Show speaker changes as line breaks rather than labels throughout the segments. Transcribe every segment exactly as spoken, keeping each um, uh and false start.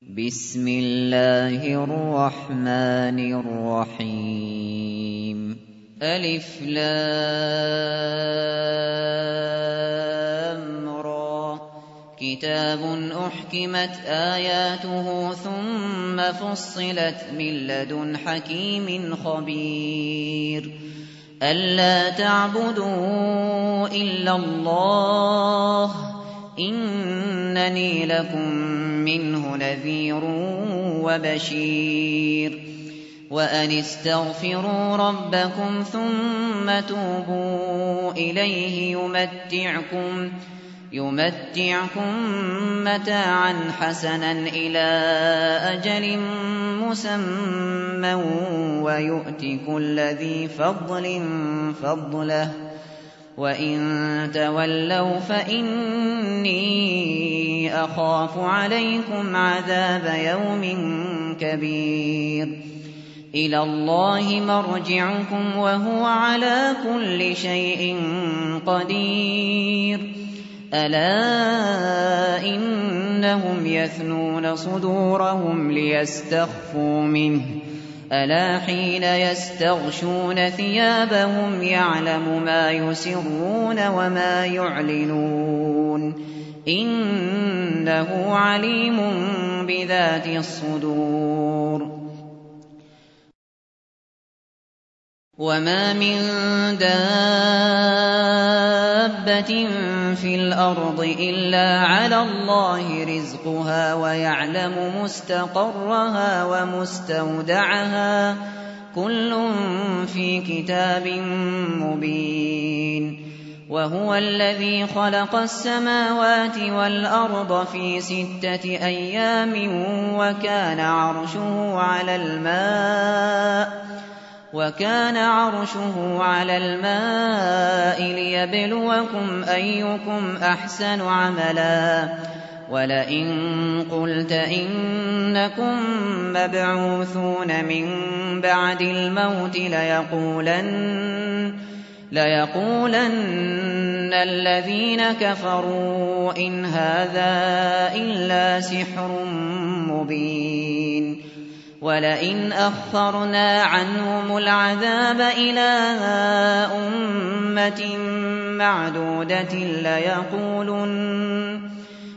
بسم الله الرحمن الرحيم ألف لام را كتاب أحكمت آياته ثم فصلت من لدن حكيم خبير ألا تعبدوا إلا الله إنني لكم منه نذير وبشير وأن استغفروا ربكم ثم توبوا إليه يمتعكم يمتعكم متاعا حسنا إلى أجل مسمى ويؤت كل ذي فضل فضله وإن تولوا فإني أخاف عليكم عذاب يوم كبير إلى الله مرجعكم وهو على كل شيء قدير ألا إنهم يثنون صدورهم ليستخفوا منه ألا حين يستغشون ثيابهم يعلم ما يسرون وما يعلنون إنه عليم بذات الصدور وما من دابة في الأرض إلا على الله رزقها ويعلم مستقرها ومستودعها كل في كتاب مبين وهو الذي خلق السماوات والأرض في ستة أيام وكان عرشه على الماء وكان عرشه على الماء ليبلوكم أيكم أحسن عملا ولئن قلت إنكم مبعوثون من بعد الموت ليقولن ليقولن الذين كفروا إن هذا إلا سحر مبين ولئن أخرنا عنهم العذاب إلى أمة معدودة ليقولن,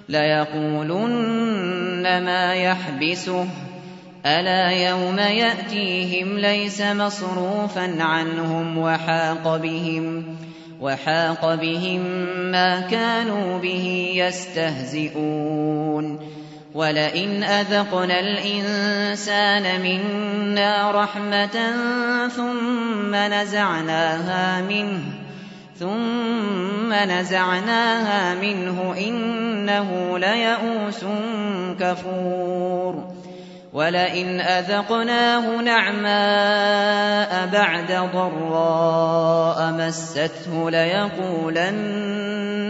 ليقولن ما يحبسه ألا يوم يأتيهم ليس مصروفا عنهم وحاق بهم, وحاق بهم ما كانوا به يستهزئون ولئن أذقنا الإنسان منا رحمة ثم نزعناها منه ثم نزعناها منه إنه ليئوس كفور ولئن أذقناه نعماء بعد ضراء مسته ليقولن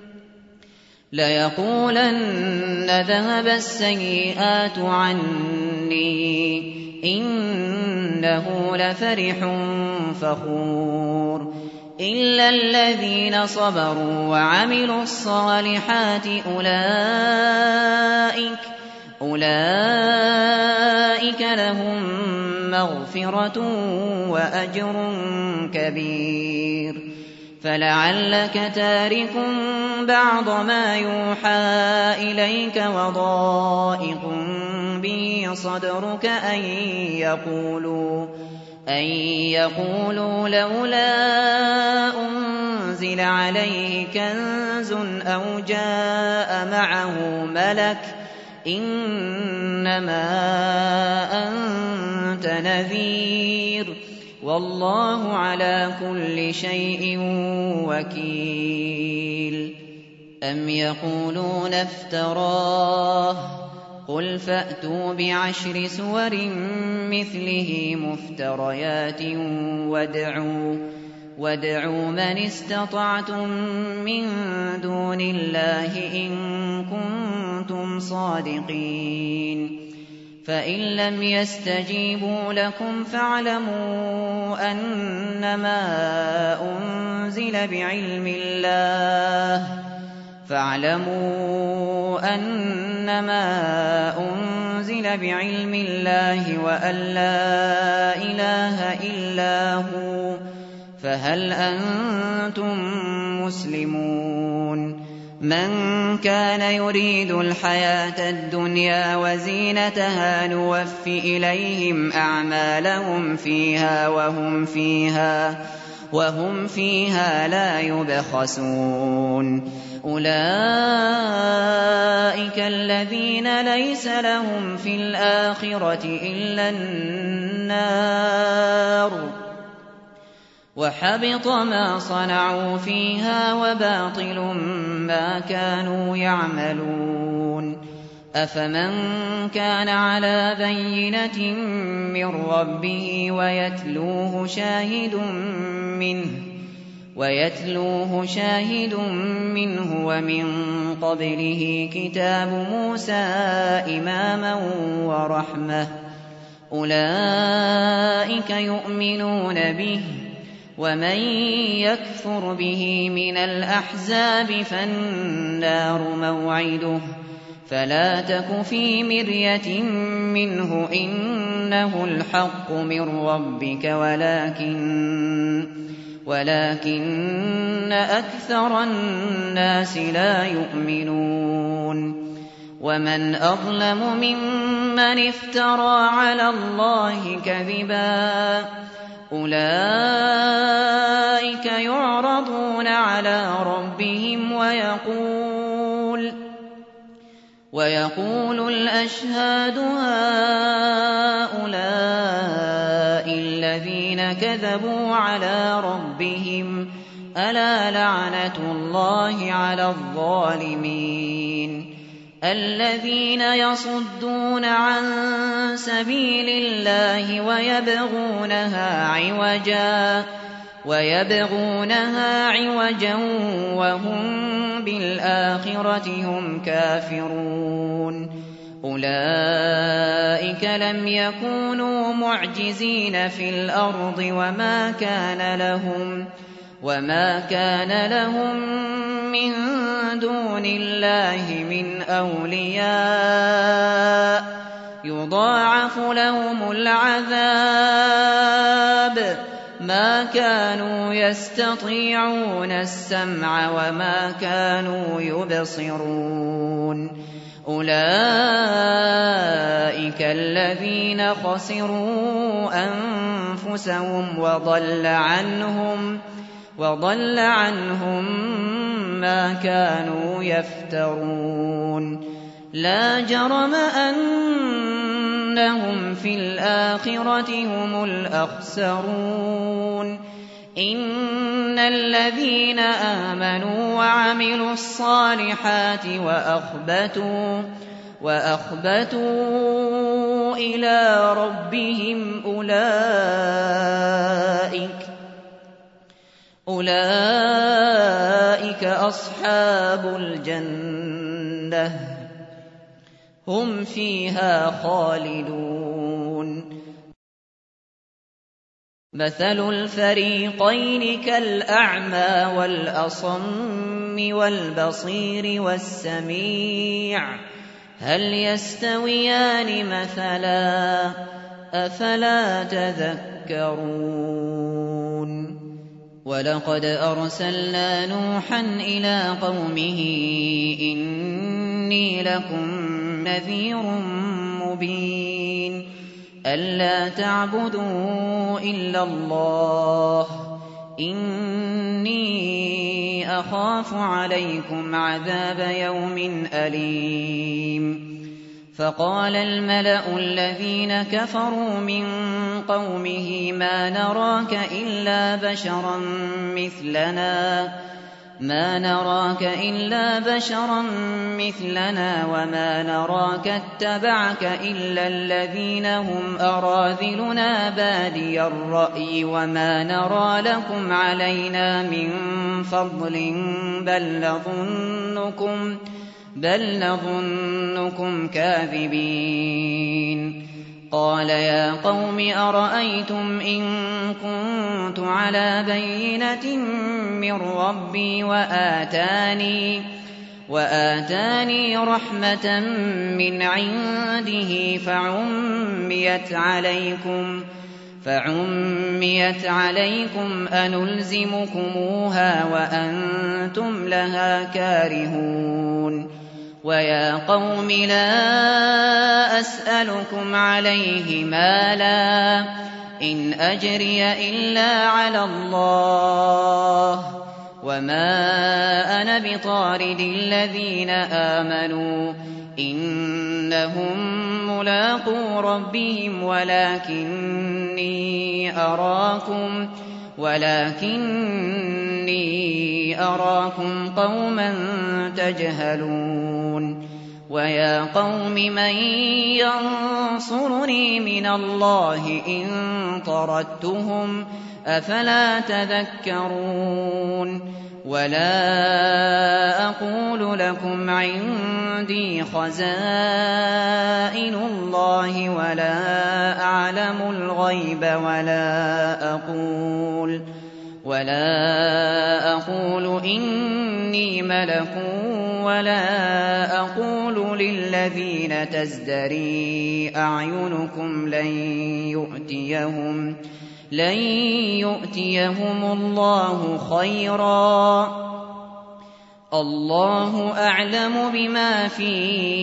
ليقولن ذهب السيئات عني إنه لفرح فخور إلا الذين صبروا وعملوا الصالحات أولئك أولئك لهم مغفرة وأجر كبير فلعلك تارك بعض ما يوحى إليك وضائق به صدرك أن يقولوا أن يقولوا لولا أنزل عليه كنز أو جاء معه ملك إنما أنت نذير والله على كل شيء وكيل أم يقولون افتراه قل فأتوا بعشر سور مثله مفتريات وادعوا, وادعوا من استطعتم من دون الله إن كنتم صادقين فإن لم يستجيبوا لكم فاعلموا أنما أنزل بعلم الله فاعلموا أنما أنزل بعلم الله وأن لا إله إلا هو فهل أنتم مسلمون من كان يريد الحياة الدنيا وزينتها نوف إليهم أعمالهم فيها وهم فيها وهم فيها لا يبخسون أولئك الذين ليس لهم في الآخرة إلا النار وحبط ما صنعوا فيها وباطل ما كانوا يعملون أفمن كان على بينة من ربه ويتلوه شاهد منه ويتلوه شاهد منه ومن قبله كتاب موسى إماما ورحمة أولئك يؤمنون به ومن يكفر به من الأحزاب فالنار موعده فلا تك في مرية منه إنه الحق من ربك ولكن ولكن أكثر الناس لا يؤمنون ومن أظلم ممن افترى على الله كذبا أولئك يعرضون على ربهم ويقول ويقول الأشهاد هؤلاء الذين كذبوا على ربهم ألا لعنة الله على الظالمين الذين يصدون عن سبيل الله ويبغونها عوجا ويبغونها عوجا وهم بالآخرة هم كافرون أولئك لم يكونوا معجزين في الأرض وما كان لهم وما كان لهم من دون الله من أولياء يضاعف لهم العذاب ما كانوا يستطيعون السمع وما كانوا يبصرون أولئك الذين خسروا أنفسهم وضل عنهم وضل عنهم ما كانوا يفترون لا جرم أنهم في الآخرة هم الأخسرون إن الذين آمنوا وعملوا الصالحات وأخبتوا وأخبتوا إلى ربهم أولئك أولئك أصحاب الجنة هم فيها خالدون مثل الفريقين كالأعمى والأصم والبصير والسميع هل يستويان مثلا أفلا تذكرون ولقد أرسلنا نوحا إلى قومه إني لكم نذير مبين ألا تعبدوا إلا الله إني أخاف عليكم عذاب يوم أليم فقال الملأ الذين كفروا من قومه ما نراك إلا بشرا مثلنا ما نراك إلا بشرا مثلنا وما نراك اتبعك إلا الذين هم أراذلنا بادي الرأي وما نرى لكم علينا من فضل بل نظنكم بل نظنكم كاذبين قال يا قوم أرأيتم إن كنت على بينة من ربي وآتاني وآتاني رحمة من عنده فعميت عليكم فعميت عليكم أنلزمكموها وأنتم لها كارهون ويا قوم لا أسألكم عليه مالا إن أجري إلا على الله وما أنا بطارد الذين آمنوا إنهم ملاقو ربهم ولكني أراكم ولكني أراكم قوما تجهلون ويا قوم من ينصرني من الله إن طردتهم أفلا تذكرون ولا أقول لكم عندي خزائن الله ولا أعلم الغيب ولا أقول ولا أقول إني ملك ولا أقول للذين تزدري أعينكم لن يؤتيهم لن يؤتيهم الله خيرا الله أعلم بما في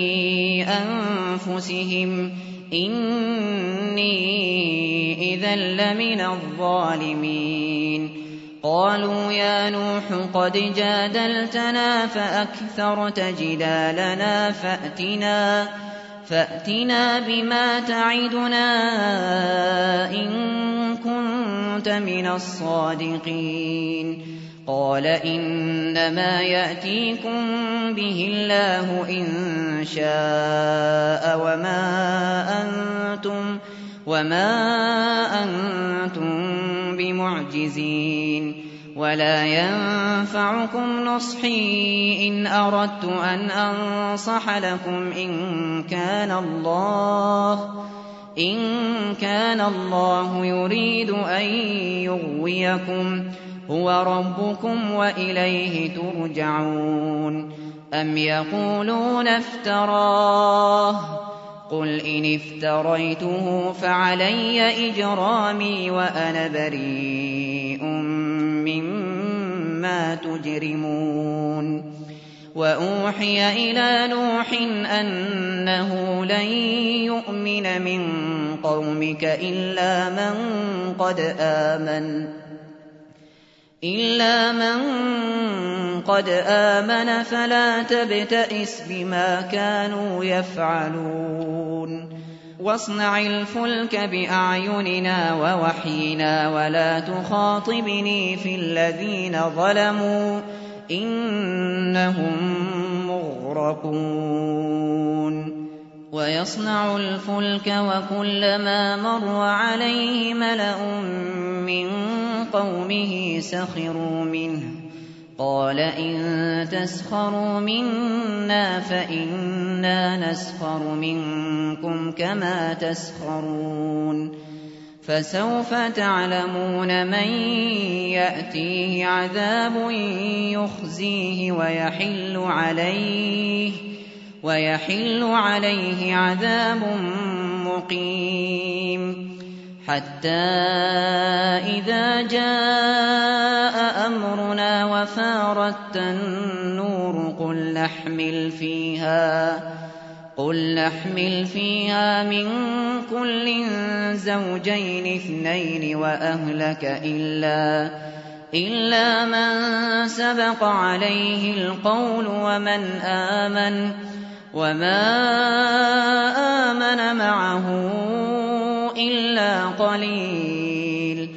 أنفسهم إني إذا لمن الظالمين قالوا يا نوح قد جادلتنا فأكثرت جدالنا فأتنا فأتنا بما تعدنا إن كنت من الصادقين قال إنما يأتيكم به الله إن شاء وما أنتم وما أنتم بمعجزين ولا ينفعكم نصحي إن أردت أن أنصح لكم إن كان الله إن كان الله يريد أن يغويكم هو ربكم وإليه ترجعون أم يقولون افتراه قل إن افتريته فعلي إجرامي وأنا بريء مما تجرمون وأوحي إلى نوح أنه لن يؤمن من قومك إلا من قد آمن إلا من قد آمن فلا تبتئس بما كانوا يفعلون واصنع الفلك بأعيننا ووحينا ولا تخاطبني في الذين ظلموا إنهم مغرقون ويصنع الفلك وكلما مر عليه ملأ من قومه سخروا منه قال إن تسخروا منا فإنا نسخر منكم كما تسخرون فسوف تعلمون من يأتيه عذاب يخزيه ويحل عليه ويحل عليه عذاب مقيم حتى إذا جاء أمرنا وفارت النور قل نحمل فيها قل نحمل فيها من كل زوجين اثنين وأهلك إلا إلا من سبق عليه القول ومن آمن وما آمن معه إلا قليل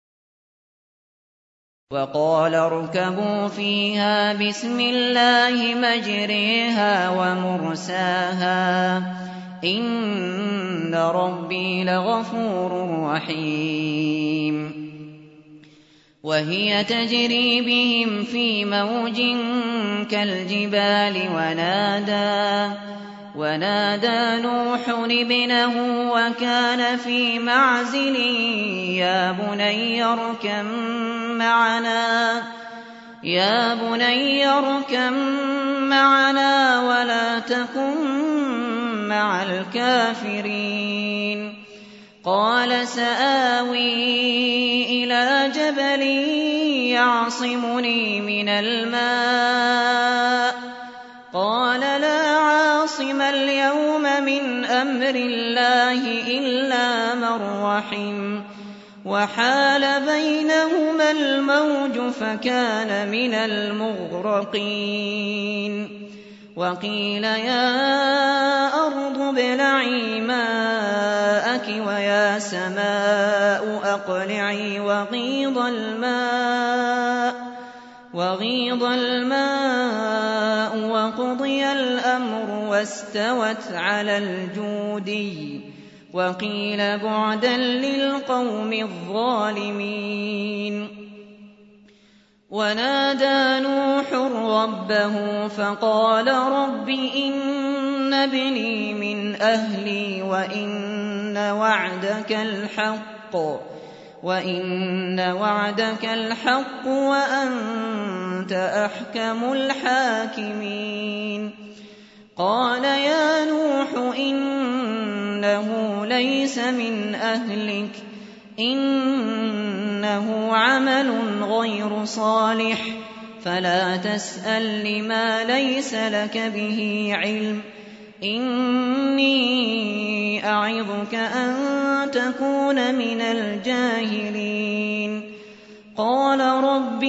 وقال اركبوا فيها بسم الله مجريها ومرساها إن ربي لغفور رحيم وهي تجري بهم في موج كالجبال ونادى ونادى نوح ابنه وكان في معزل يا بني اركب معنا يا بني اركب معنا ولا تكن مع الكافرين. قال سآوي إلى جبل يعصمني من الماء قال لا عاصم اليوم من أمر الله إلا من رحم وحال بينهما الموج فكان من المغرقين. وقيل يا أرض ابلعي ماءك ويا سماء أقلعي وغيض الماء وغيض الماء وقضي الأمر واستوت على الجودي وقيل بعدا للقوم الظالمين. ونادى نوح ربه فقال رب إن ابني من أهلي وإن وعدك الحق وإن وعدك الحق وأنت أحكم الحاكمين. قال يا نوح إنه ليس من أهلك إنه عمل غير صالح فلا تسأل لما ليس لك به علم إني أعظك أن تكون من الجاهلين. قال رب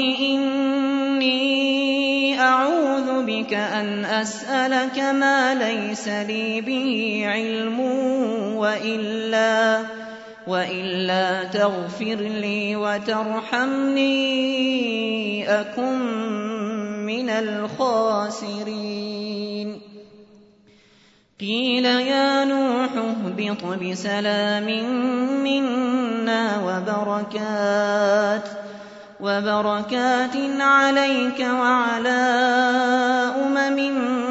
إني أعوذ بك أن أسألك ما ليس لي به علم وإلا وإلا تغفر لي وترحمني أكن من الخاسرين. قيل يا نوح اهبط بسلام منا وبركات وبركات عليك وعلى أمم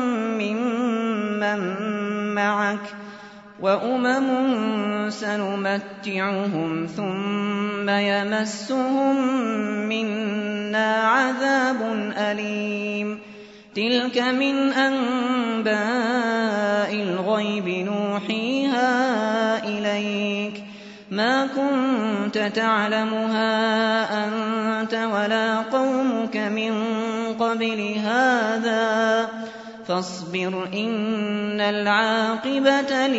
ممن معك وأمم سنمتعهم ثم يمسهم منا عذاب أليم. تلك من أنباء الغيب نوحيها إليك ما كنت تعلمها أنت ولا قومك من قبل هذا فاصبر إن العاقبة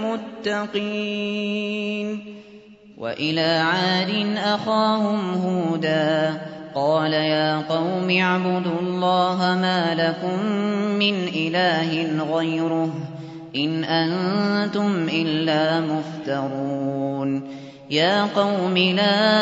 للمتقين. وإلى عاد أخاهم هودا قال يا قوم اعبدوا الله ما لكم من إله غيره إن أنتم إلا مفترون. يا قوم لا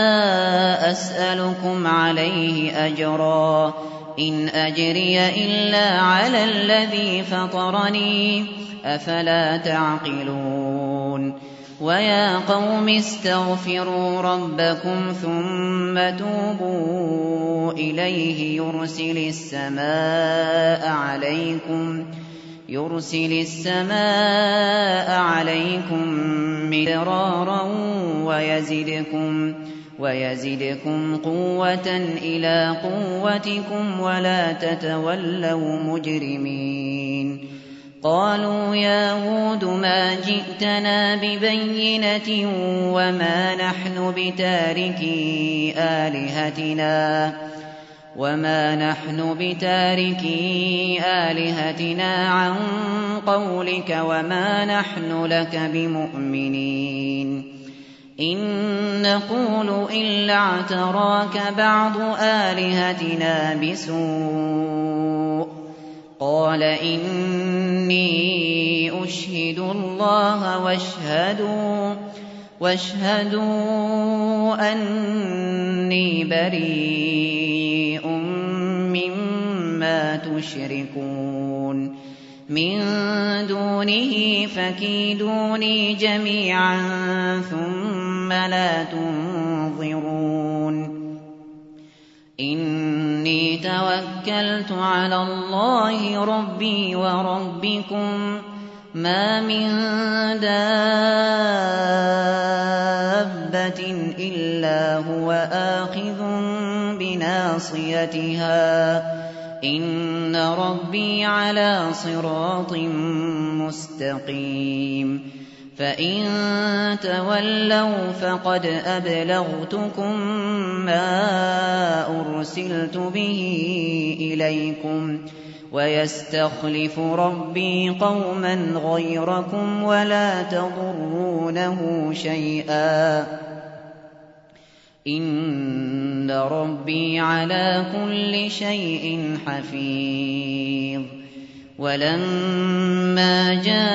أسألكم عليه أجرا إن أجري إلا على الذي فطرني أفلا تعقلون. ويا قوم استغفروا ربكم ثم توبوا إليه يرسل السماء عليكم يرسل السماء عليكم مدرارا ويزدكم ويزدكم قوة إلى قوتكم ولا تتولوا مجرمين. قالوا يا هود ما جئتنا ببينة وما نحن بتاركي آلهتنا وما نحن بتاركي آلهتنا عن قولك وما نحن لك بمؤمنين. إن نقول إلا اعتراك بعض آلهتنا بسوء قال إني أشهد الله واشهدوا واشهدوا أني بريء مما تشركون من دونه فكيدوني جميعا ثم لا تنظرون. إني توكلت على الله ربي وربكم ما من دابة إلا هو آخذ بناصيتها إن ربي على صراط مستقيم فإن تولوا فقد أبلغتكم ما أرسلت به إليكم ويستخلف ربي قوما غيركم ولا تضرونه شيئا إن ربي على كل شيء حفيظ ولما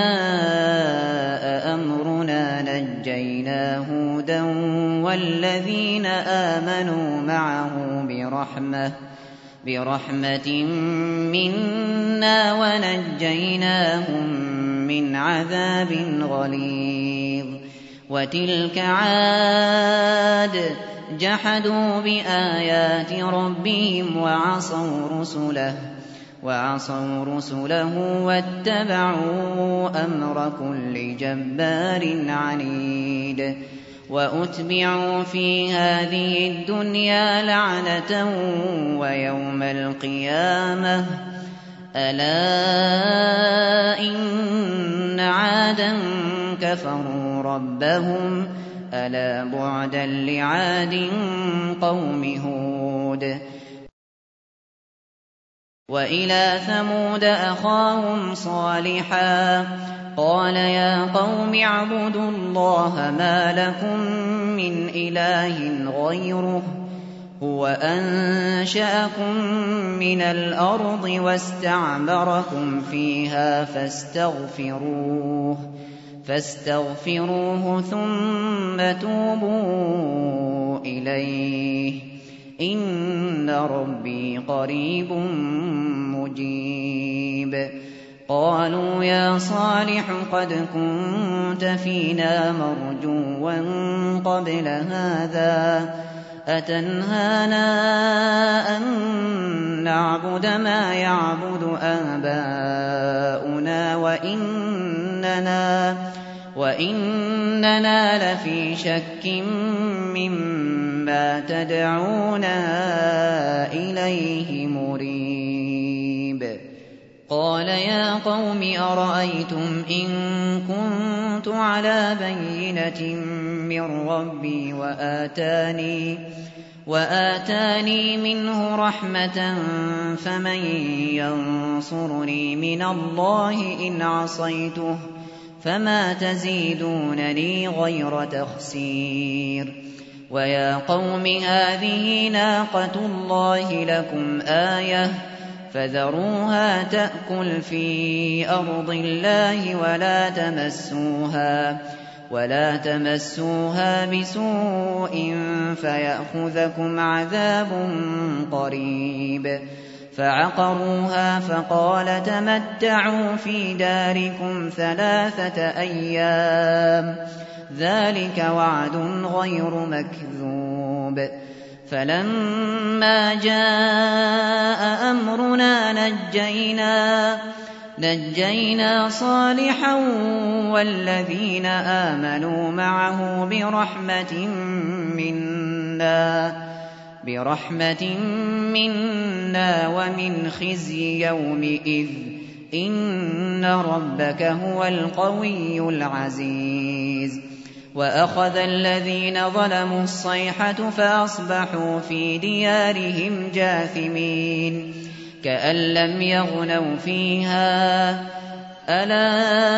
جاء أمرنا نجينا هودا والذين آمنوا معه برحمة برحمة منا ونجيناهم من عذاب غليظ وتلك عاد جحدوا بآيات ربهم وعصوا رسله وعصوا رسله واتبعوا أمر كل جبار عنيد وأتبعوا في هذه الدنيا لعنة ويوم القيامة ألا إن عادا كفروا ربهم ألا بعدا لعاد قوم هود وإلى ثمود أخاهم صالحا قال يا قوم اعبدوا الله ما لكم من إله غيره هو أنشأكم من الأرض واستعمركم فيها فاستغفروه فاستغفروه ثم توبوا إليه إن ربي قريب مجيب قالوا يا صالح قد كنت فينا مرجوا قبل هذا أتنهانا أن نعبد ما يعبد آباؤنا وإننا, وإننا لفي شك مما تدعونا إليه مريب قال يا قوم أرأيتم إن كنت على بينة من ربي وآتاني, وآتاني منه رحمة فمن ينصرني من الله إن عصيته فما تزيدونني غير تخسير ويا قوم هذه ناقة الله لكم آية فذروها تأكل في أرض الله ولا تمسوها ولا تمسوها بسوء فيأخذكم عذاب قريب فعقروها فقال تمتعوا في داركم ثلاثة أيام ذلك وعد غير مكذوب فلما جاء أمرنا نجينا نجينا صالحا والذين آمنوا معه برحمة منا برحمة منا ومن خزي يومئذ إن ربك هو القوي العزيز وأخذ الذين ظلموا الصيحة فأصبحوا في ديارهم جاثمين كأن لم يغنوا فيها ألا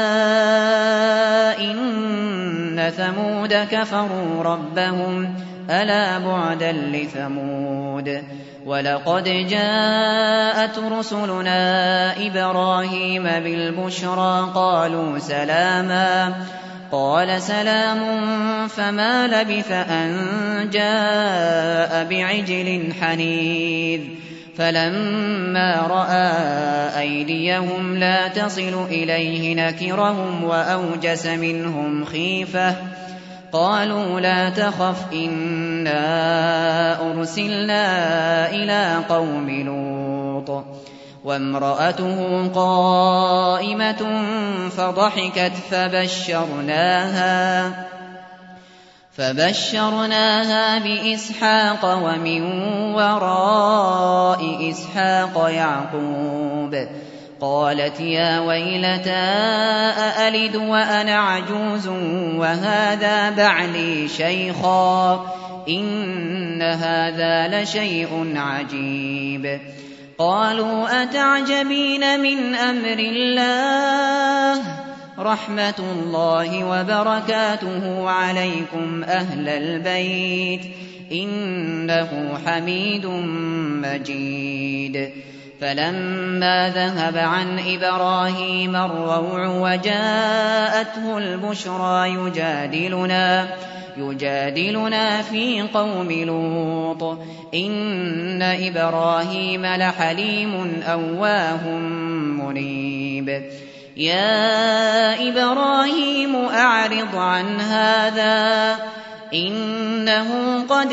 إن ثمود كفروا ربهم ألا بعدا لثمود ولقد جاءت رسلنا إبراهيم بالبشرى قالوا سلاما قال سلام فما لبث أن جاء بعجل حنيذ فلما رأى أيديهم لا تصل إليه نكرهم وأوجس منهم خيفة قالوا لا تخف إنا أرسلنا إلى قوم لوط وامرأته قائمة فضحكت فبشرناها فبشرناها بإسحاق ومن وراء إسحاق يعقوب. قالت يا ويلتى أألد وأنا عجوز وهذا بعلي شيخا إن هذا لشيء عجيب. قالوا أتعجبين من أمر الله رحمة الله وبركاته عليكم أهل البيت إنه حميد مجيد. فلما ذهب عن إبراهيم الروع وجاءته البشرى يجادلنا يجادلنا في قوم لوط إن إبراهيم لحليم أواه منيب. يا إبراهيم أعرض عن هذا إنه قد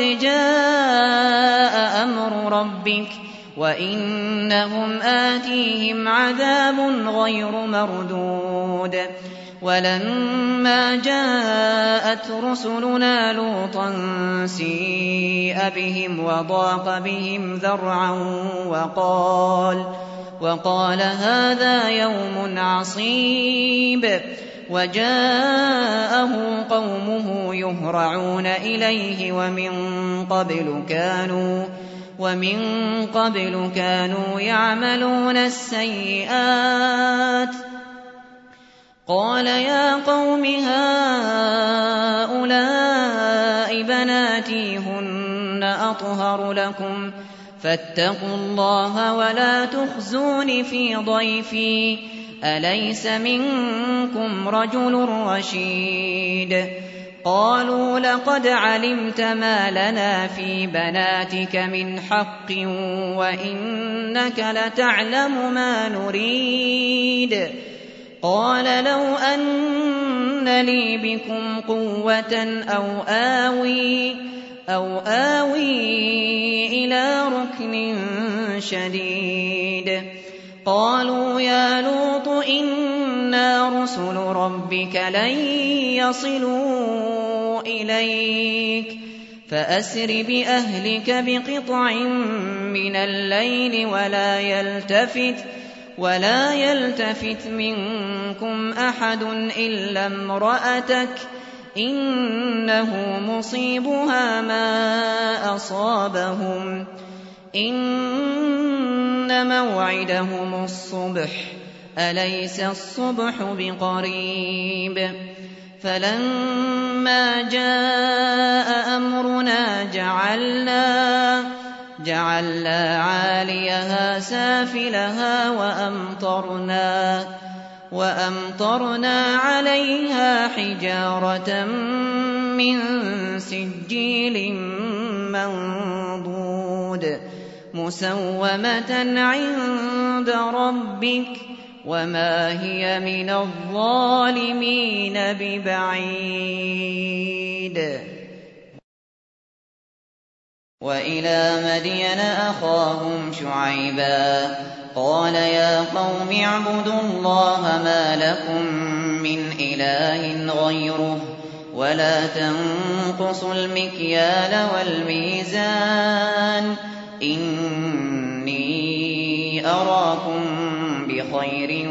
جاء أمر ربك وإنهم آتيهم عذاب غير مردود. ولما جاءت رسلنا لوطا سيء بهم وضاق بهم ذرعا وقال وقال هذا يوم عصيب. وجاءه قومه يهرعون إليه ومن قبل كانوا ومن قبل كانوا يعملون السيئات. قال يا قوم هؤلاء بناتي هن أطهر لكم فاتقوا الله ولا تخزون في ضيفي أليس منكم رجل رشيد. قالوا لقد علمت ما لنا في بناتك من حق وإنك لتعلم ما نريد. قال لو أن لي بكم قوة أو آوي أو آوي إلى ركن شديد. قالوا يا لوط إنا رسل ربك لن يصلوا إليك فأسر بأهلك بقطع من الليل ولا يلتفت ولا يلتفت منكم أحد إلا امرأتك إنه مصيبها ما أصابهم إن موعدهم الصبح أليس الصبح بقريب. فلما جاء أمرنا جعلنا جعلنا عاليها سافلها وأمطرنا وأمطرنا عليها حجارة من سجيل منضود مسومة عند ربك وما هي من الظالمين ببعيد. وإلى مدين أخاهم شعيبا قال يا قوم اعبدوا الله ما لكم من إله غيره ولا تنقصوا المكيال والميزان إني أراكم بخير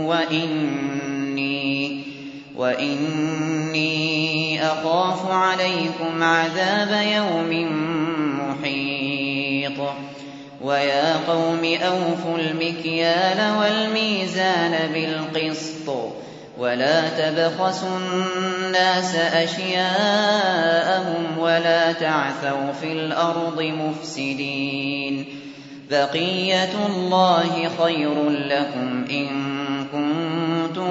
وإني, وإني أخاف عليكم عذاب يوم محيط. ويا قوم أوفوا المكيال والميزان بالقسط ولا تبخسوا الناس أشياءهم ولا تعثوا في الأرض مفسدين. بقية الله خير لكم إن كنتم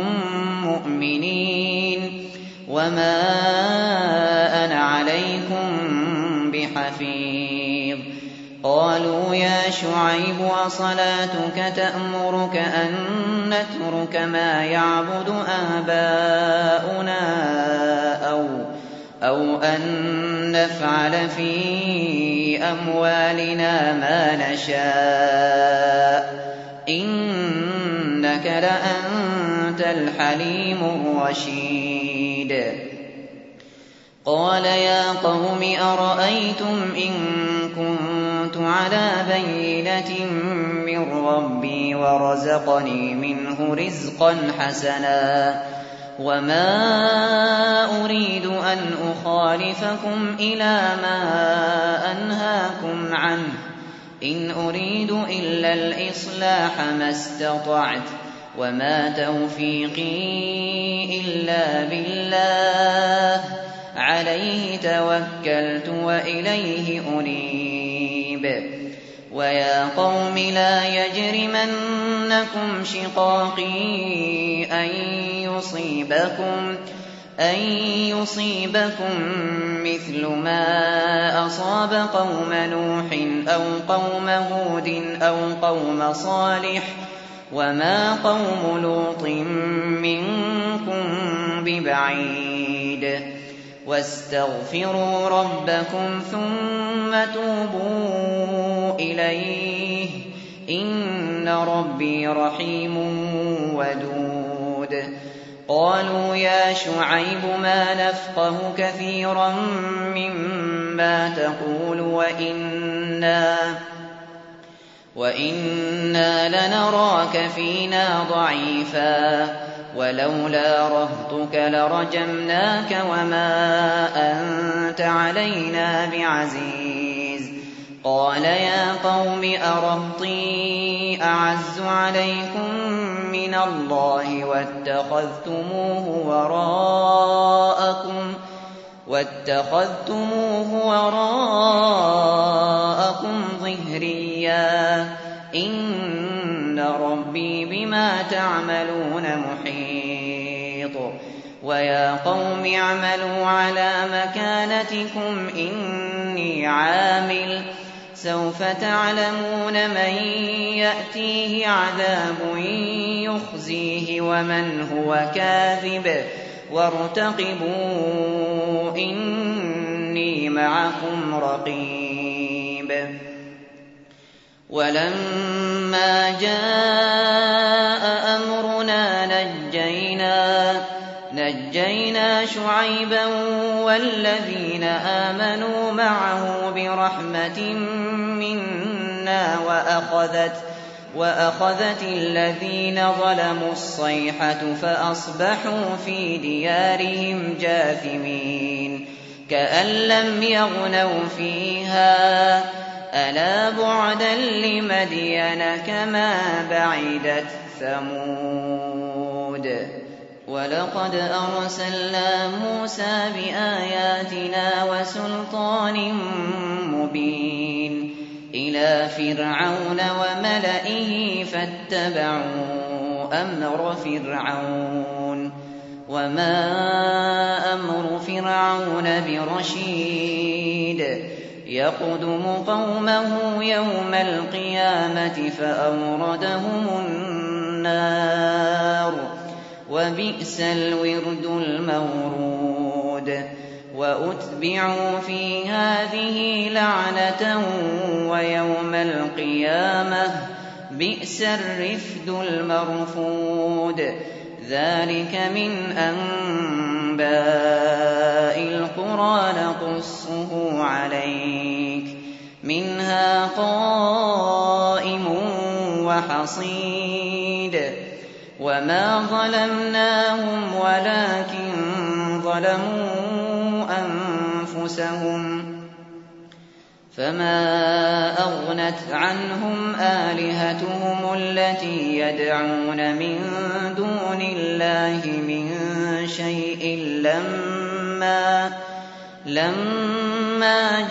مؤمنين وما أنا عليكم بحفيظ. قالوا يا شعيب وصلاتك تأمرك أن نترك ما يعبد آباؤنا أو, أو أن نفعل في أموالنا ما نشاء إنك لأنت الحليم الرشيد. قال يا قوم أرأيتم إن كنت على بينة من ربي ورزقني منه رزقا حسنا وما أريد أن أخالفكم إلى ما أنهاكم عنه إن أريد إلا الإصلاح ما استطعت وما توفيقي إلا بالله عليه توكلت وإليه أنيب ويا قوم لا يجرمنكم شقاقي أن يصيبكم أن يصيبكم مثل ما أصاب قوم نوح أو قوم هود أو قوم صالح وما قوم لوط منكم ببعيد واستغفروا ربكم ثم توبوا إليه إن ربي رحيم ودود قالوا يا شعيب ما نفقه كثيرا مما تقول وإنا وإنا لنراك فينا ضعيفا ولولا رهطك لرجمناك وما أنت علينا بعزيز قال يا قوم أرهطي أعز عليكم من الله واتخذتموه وراءكم واتخذتموه وراءكم ظهريا إن ربي بما تعملون محيط ويا قوم اعملوا على مكانتكم إني عامل سوف تعلمون من يأتيه عذاب يخزيه ومن هو كاذب وارتقبوا إني معكم رقيب ولما جاء أمرنا نجينا نجينا شعيبا والذين آمنوا معه برحمة منا وأخذت وأخذت الذين ظلموا الصيحة فأصبحوا في ديارهم جاثمين كأن لم يغنوا فيها ألا بعدا لمدين كما بعدت ثمود ولقد أرسلنا موسى بآياتنا وسلطان مبين إلى فرعون وملئه فاتبعوا أمر فرعون وما أمر فرعون برشيد يقدم قومه يوم القيامة فأوردهم النار وبئس الورد المورود وأتبعوا في هذه لعنة ويوم القيامة بئس الرفد المرفود ذلك من أنباء القرى نقصه عليك منها قائم وحصيد وما ظلمناهم ولكن ظلموا أنفسهم فما أغنت عنهم آلهتهم التي يدعون من دون الله من شيء لما لما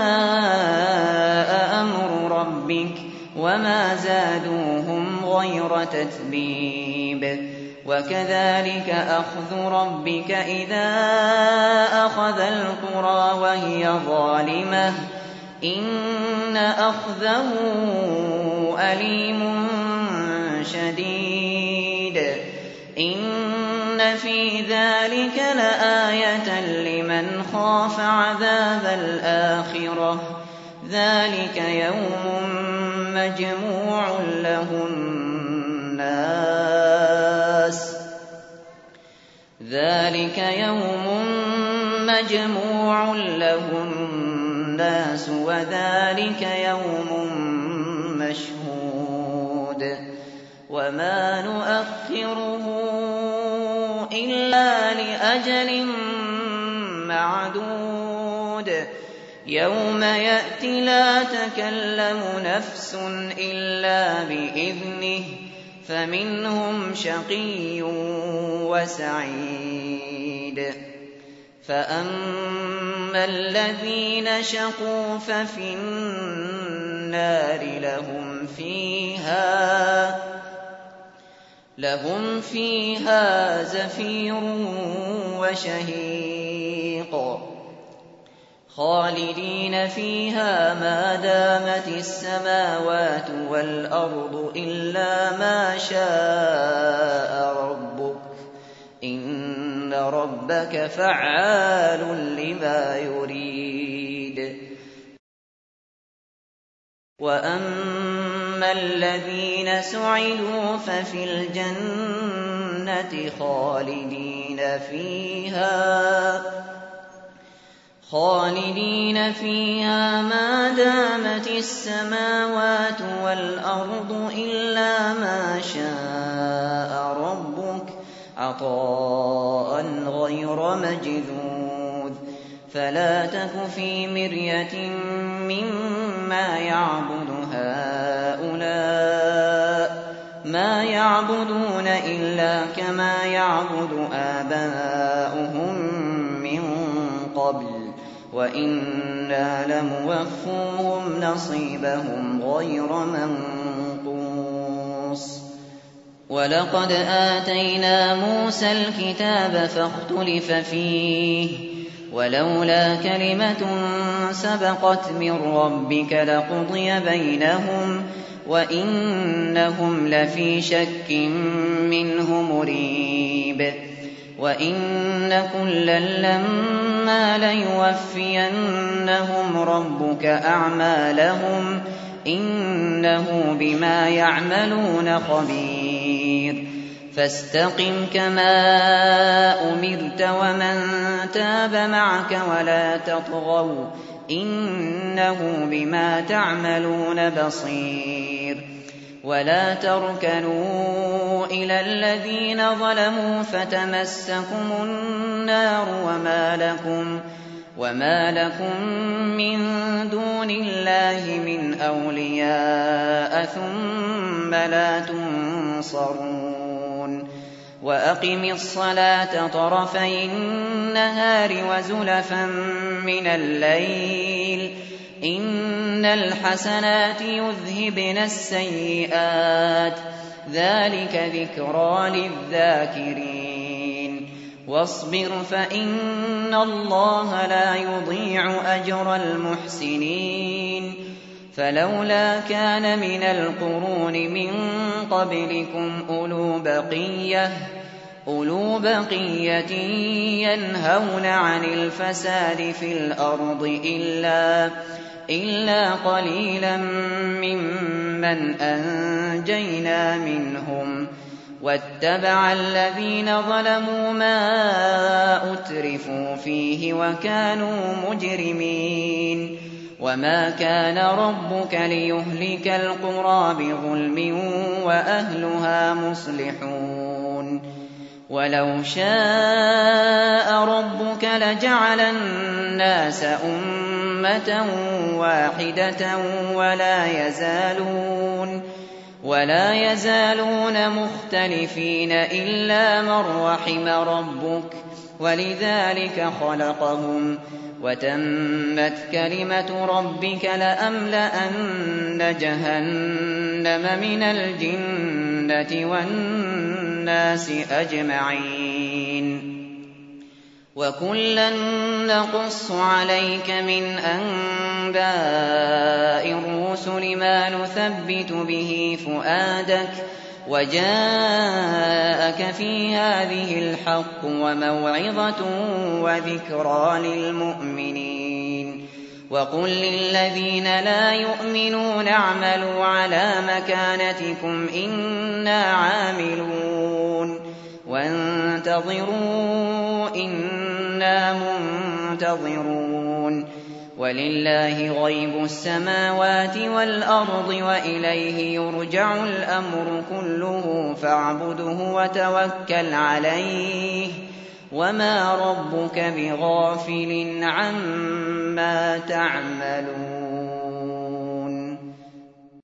جاء أمر ربك وما زادوهم غير تتبيب وكذلك أخذ ربك إذا أخذ القرى وهي ظالمة إن أخذه أليم شديد إن في ذلك لآية لمن خاف عذاب الآخرة ذلك يوم مجموع له الناس ذلك يوم مجموع له الناس وذلك يوم مشهود وما نؤخره إلا لأجل معدود يوم يأتي لا تكلم نفس إلا بإذنه فمنهم شقي وسعيد فأما الذين شقوا ففي النار لهم فيها لهم فيها زفير وشهيق خالدين فيها ما دامت السماوات والأرض إلا ما شاء ربك إن ربك فعال لما يريد وأما الذين سعدوا ففي الجنة خالدين فيها خالدين فيها ما دامت السماوات والأرض إلا ما شاء ربك عطاء غير مجذوذ فلا تك في مرية مما يعبد هؤلاء ما يعبدون إلا كما يعبد آباؤهم من قبل وإنا لموفوهم نصيبهم غير منقوص ولقد آتينا موسى الكتاب فاختلف فيه ولولا كلمة سبقت من ربك لقضي بينهم وإنهم لفي شك منه مريب وإن كلا لما ليوفينهم ربك أعمالهم إنه بما يعملون خبير فاستقم كما أمرت ومن تاب معك ولا تطغوا إنه بما تعملون بصير ولا تركنوا إلى الذين ظلموا فتمسكم النار وما لكم وما لكم من دون الله من أولياء ثم لا تنصرون وأقم الصلاة طرفي النهار وزلفا من الليل إن الحسنات يذهبن السيئات ذلك ذكرى للذاكرين واصبر فإن الله لا يضيع أجر المحسنين فلولا كان من القرون من قبلكم أولو بقية أولو بقية ينهون عن الفساد في الأرض إلا إلا قليلا ممن أنجينا منهم واتبع الذين ظلموا ما أترفوا فيه وكانوا مجرمين وما كان ربك ليهلك القرى بظلم وأهلها مصلحون ولو شاء ربك لجعل الناس أمة واحدة ولا يزالون ولا يزالون مختلفين إلا من رحم ربك ولذلك خلقهم وتمت كلمة ربك لأملأن جهنم من الجنة والناس أجمعين وكلا نقص عليك من أنباء الرسل ما نثبت به فؤادك وجاءك في هذه الحق وموعظة وذكرى للمؤمنين وقل للذين لا يؤمنون اعملوا على مكانتكم إنا عاملون وانتظروا إنا منتظرون منتظرون ولله غيب السماوات والأرض وإليه يرجع الأمر كله فاعبده وتوكل عليه وما ربك بغافل عما تعملون